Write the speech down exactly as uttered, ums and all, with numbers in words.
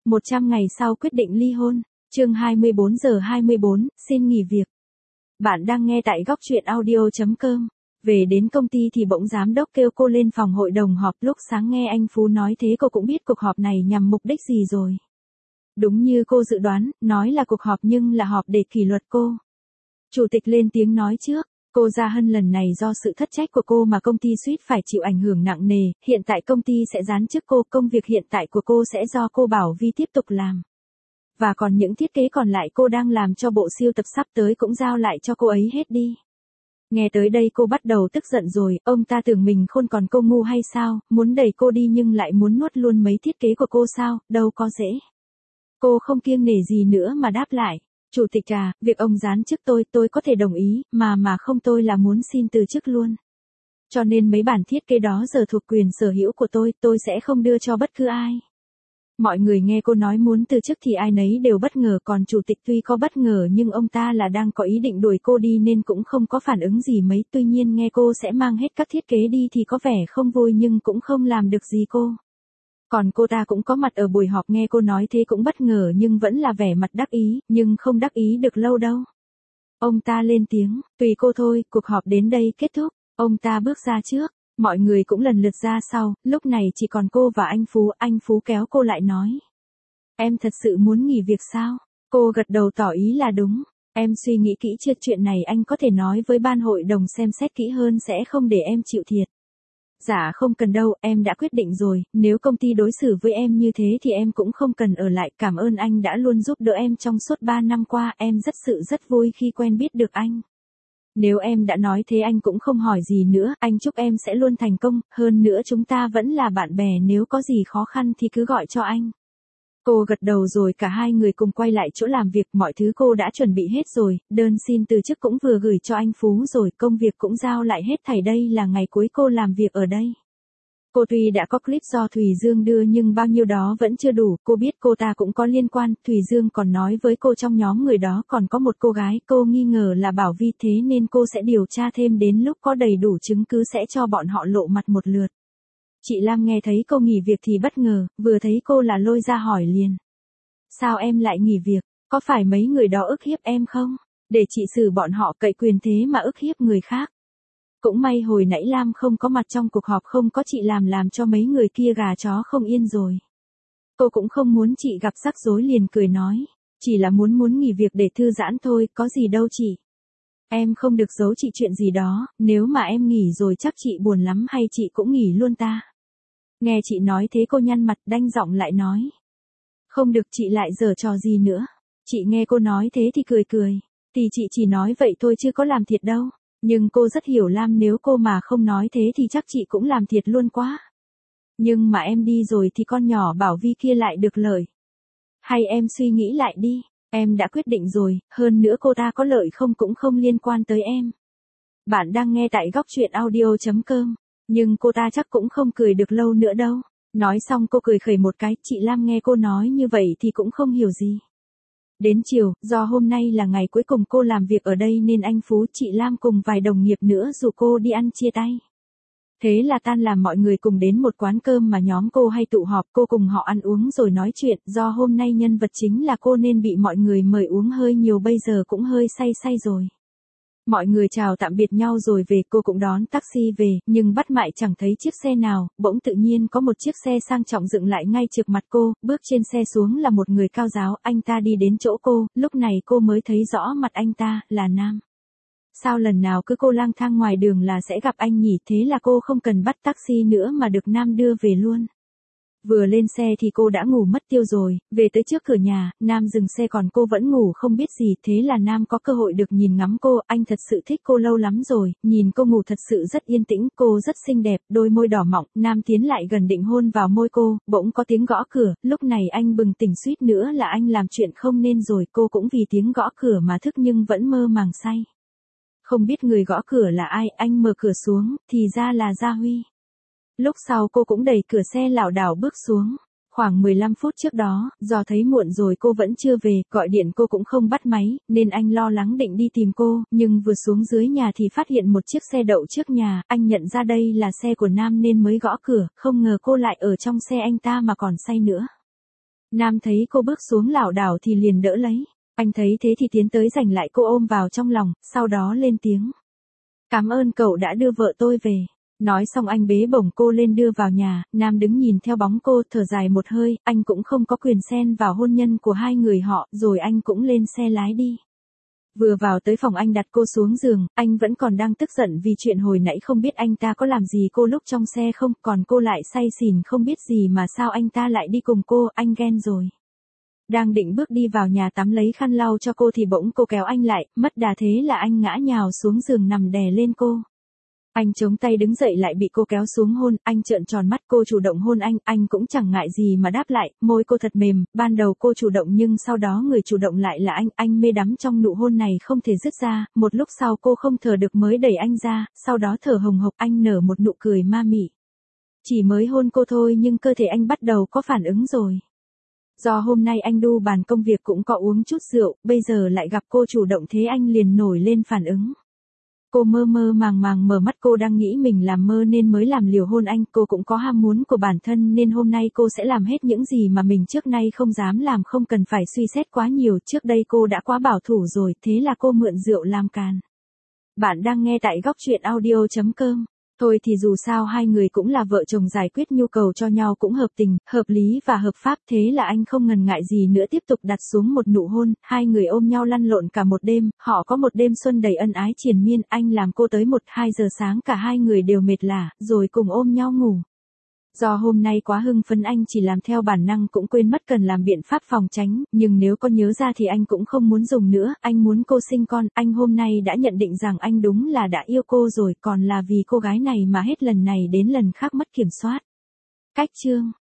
một trăm ngày sau quyết định ly hôn. Chương hai mươi bốn giờ hai mươi bốn, xin nghỉ việc. Bạn đang nghe tại góc truyện audio chấm com. Về đến công ty thì bỗng giám đốc kêu cô lên phòng hội đồng họp, lúc sáng nghe anh Phú nói thế cô cũng biết cuộc họp này nhằm mục đích gì rồi. Đúng như cô dự đoán, nói là cuộc họp nhưng là họp để kỷ luật cô. Chủ tịch lên tiếng nói trước, cô Gia Hân lần này do sự thất trách của cô mà công ty suýt phải chịu ảnh hưởng nặng nề, hiện tại công ty sẽ giáng chức cô, công việc hiện tại của cô sẽ do cô Bảo Vi tiếp tục làm. Và còn những thiết kế còn lại cô đang làm cho bộ siêu tập sắp tới cũng giao lại cho cô ấy hết đi. Nghe tới đây cô bắt đầu tức giận rồi, ông ta tưởng mình khôn còn cô ngu hay sao, muốn đẩy cô đi nhưng lại muốn nuốt luôn mấy thiết kế của cô sao, đâu có dễ. Cô không kiêng nể gì nữa mà đáp lại, chủ tịch à, việc ông giáng chức tôi, tôi có thể đồng ý, mà mà không tôi là muốn xin từ chức luôn. Cho nên mấy bản thiết kế đó giờ thuộc quyền sở hữu của tôi, tôi sẽ không đưa cho bất cứ ai. Mọi người nghe cô nói muốn từ chức thì ai nấy đều bất ngờ, còn chủ tịch tuy có bất ngờ nhưng ông ta là đang có ý định đuổi cô đi nên cũng không có phản ứng gì mấy, tuy nhiên nghe cô sẽ mang hết các thiết kế đi thì có vẻ không vui nhưng cũng không làm được gì cô. Còn cô ta cũng có mặt ở buổi họp, nghe cô nói thế cũng bất ngờ nhưng vẫn là vẻ mặt đắc ý, nhưng không đắc ý được lâu đâu. Ông ta lên tiếng, tùy cô thôi, cuộc họp đến đây kết thúc, ông ta bước ra trước. Mọi người cũng lần lượt ra sau, lúc này chỉ còn cô và anh Phú, anh Phú kéo cô lại nói. Em thật sự muốn nghỉ việc sao? Cô gật đầu tỏ ý là đúng, em suy nghĩ kỹ chưa, chuyện này anh có thể nói với ban hội đồng xem xét kỹ hơn sẽ không để em chịu thiệt. Dạ không cần đâu, em đã quyết định rồi, nếu công ty đối xử với em như thế thì em cũng không cần ở lại, cảm ơn anh đã luôn giúp đỡ em trong suốt ba năm qua, em rất sự rất vui khi quen biết được anh. Nếu em đã nói thế anh cũng không hỏi gì nữa, anh chúc em sẽ luôn thành công, hơn nữa chúng ta vẫn là bạn bè, nếu có gì khó khăn thì cứ gọi cho anh. Cô gật đầu rồi cả hai người cùng quay lại chỗ làm việc, mọi thứ cô đã chuẩn bị hết rồi, đơn xin từ chức cũng vừa gửi cho anh Phú rồi, công việc cũng giao lại hết thảy, đây là ngày cuối cô làm việc ở đây. Cô tuy đã có clip do Thùy Dương đưa nhưng bao nhiêu đó vẫn chưa đủ, cô biết cô ta cũng có liên quan, Thùy Dương còn nói với cô trong nhóm người đó còn có một cô gái, cô nghi ngờ là Bảo Vi, thế nên cô sẽ điều tra thêm, đến lúc có đầy đủ chứng cứ sẽ cho bọn họ lộ mặt một lượt. Chị Lam nghe thấy cô nghỉ việc thì bất ngờ, vừa thấy cô là lôi ra hỏi liền. Sao em lại nghỉ việc, có phải mấy người đó ức hiếp em không? Để chị xử bọn họ, cậy quyền thế mà ức hiếp người khác. Cũng may hồi nãy Lam không có mặt trong cuộc họp, không có chị làm làm cho mấy người kia gà chó không yên rồi. Cô cũng không muốn chị gặp rắc rối liền cười nói, chỉ là muốn muốn nghỉ việc để thư giãn thôi, có gì đâu chị. Em không được giấu chị chuyện gì đó, nếu mà em nghỉ rồi chắc chị buồn lắm, hay chị cũng nghỉ luôn ta. Nghe chị nói thế cô nhăn mặt đanh giọng lại nói. Không được, chị lại giở trò gì nữa. Chị nghe cô nói thế thì cười cười, thì chị chỉ nói vậy thôi chứ có làm thiệt đâu. Nhưng cô rất hiểu Lam, nếu cô mà không nói thế thì chắc chị cũng làm thiệt luôn quá. Nhưng mà em đi rồi thì con nhỏ Bảo Vi kia lại được lợi. Hay em suy nghĩ lại đi, em đã quyết định rồi, hơn nữa cô ta có lợi không cũng không liên quan tới em. Bạn đang nghe tại góc truyện audio chấm com, nhưng cô ta chắc cũng không cười được lâu nữa đâu. Nói xong cô cười khẩy một cái, chị Lam nghe cô nói như vậy thì cũng không hiểu gì. Đến chiều, do hôm nay là ngày cuối cùng cô làm việc ở đây nên anh Phú, chị Lam cùng vài đồng nghiệp nữa rủ cô đi ăn chia tay. Thế là tan làm mọi người cùng đến một quán cơm mà nhóm cô hay tụ họp, cô cùng họ ăn uống rồi nói chuyện, do hôm nay nhân vật chính là cô nên bị mọi người mời uống hơi nhiều, bây giờ cũng hơi say say rồi. Mọi người chào tạm biệt nhau rồi về, cô cũng đón taxi về, nhưng bắt mãi chẳng thấy chiếc xe nào, bỗng tự nhiên có một chiếc xe sang trọng dựng lại ngay trước mặt cô, bước trên xe xuống là một người cao giáo, anh ta đi đến chỗ cô, lúc này cô mới thấy rõ mặt anh ta, là Nam. Sao lần nào cứ cô lang thang ngoài đường là sẽ gặp anh nhỉ, thế là cô không cần bắt taxi nữa mà được Nam đưa về luôn. Vừa lên xe thì cô đã ngủ mất tiêu rồi, về tới trước cửa nhà, Nam dừng xe còn cô vẫn ngủ không biết gì, thế là Nam có cơ hội được nhìn ngắm cô, anh thật sự thích cô lâu lắm rồi, nhìn cô ngủ thật sự rất yên tĩnh, cô rất xinh đẹp, đôi môi đỏ mọng, Nam tiến lại gần định hôn vào môi cô, bỗng có tiếng gõ cửa, lúc này anh bừng tỉnh suýt nữa là anh làm chuyện không nên rồi, cô cũng vì tiếng gõ cửa mà thức nhưng vẫn mơ màng say. Không biết người gõ cửa là ai, anh mở cửa xuống, thì ra là Gia Huy. Lúc sau cô cũng đẩy cửa xe lảo đảo bước xuống. Khoảng mười lăm phút trước đó, do thấy muộn rồi cô vẫn chưa về, gọi điện cô cũng không bắt máy, nên anh lo lắng định đi tìm cô, nhưng vừa xuống dưới nhà thì phát hiện một chiếc xe đậu trước nhà, anh nhận ra đây là xe của Nam nên mới gõ cửa, không ngờ cô lại ở trong xe anh ta mà còn say nữa. Nam thấy cô bước xuống lảo đảo thì liền đỡ lấy. Anh thấy thế thì tiến tới giành lại cô ôm vào trong lòng, sau đó lên tiếng. Cảm ơn cậu đã đưa vợ tôi về. Nói xong anh bế bổng cô lên đưa vào nhà, Nam đứng nhìn theo bóng cô, thở dài một hơi, anh cũng không có quyền xen vào hôn nhân của hai người họ, rồi anh cũng lên xe lái đi. Vừa vào tới phòng anh đặt cô xuống giường, anh vẫn còn đang tức giận vì chuyện hồi nãy không biết anh ta có làm gì cô lúc trong xe không, còn cô lại say xỉn không biết gì mà sao anh ta lại đi cùng cô, anh ghen rồi. Đang định bước đi vào nhà tắm lấy khăn lau cho cô thì bỗng cô kéo anh lại, mất đà thế là anh ngã nhào xuống giường nằm đè lên cô. Anh chống tay đứng dậy lại bị cô kéo xuống hôn, anh trợn tròn mắt, cô chủ động hôn anh, anh cũng chẳng ngại gì mà đáp lại, môi cô thật mềm, ban đầu cô chủ động nhưng sau đó người chủ động lại là anh, anh mê đắm trong nụ hôn này không thể dứt ra, một lúc sau cô không thở được mới đẩy anh ra, sau đó thở hồng hộc, anh nở một nụ cười ma mị. Chỉ mới hôn cô thôi nhưng cơ thể anh bắt đầu có phản ứng rồi. Do hôm nay anh đu bàn công việc cũng có uống chút rượu, bây giờ lại gặp cô chủ động thế anh liền nổi lên phản ứng. Cô mơ mơ màng màng mở mắt, cô đang nghĩ mình làm mơ nên mới làm liều hôn anh, cô cũng có ham muốn của bản thân nên hôm nay cô sẽ làm hết những gì mà mình trước nay không dám làm, không cần phải suy xét quá nhiều, trước đây cô đã quá bảo thủ rồi, thế là cô mượn rượu làm càn. Bạn đang nghe tại góc truyện audio chấm com. Thôi thì dù sao hai người cũng là vợ chồng, giải quyết nhu cầu cho nhau cũng hợp tình, hợp lý và hợp pháp, thế là anh không ngần ngại gì nữa tiếp tục đặt xuống một nụ hôn, hai người ôm nhau lăn lộn cả một đêm, họ có một đêm xuân đầy ân ái triền miên, anh làm cô tới một hai giờ sáng cả hai người đều mệt lả, rồi cùng ôm nhau ngủ. Do hôm nay quá hưng phấn anh chỉ làm theo bản năng cũng quên mất cần làm biện pháp phòng tránh, nhưng nếu có nhớ ra thì anh cũng không muốn dùng nữa, anh muốn cô sinh con, anh hôm nay đã nhận định rằng anh đúng là đã yêu cô rồi, còn là vì cô gái này mà hết lần này đến lần khác mất kiểm soát. Cách chương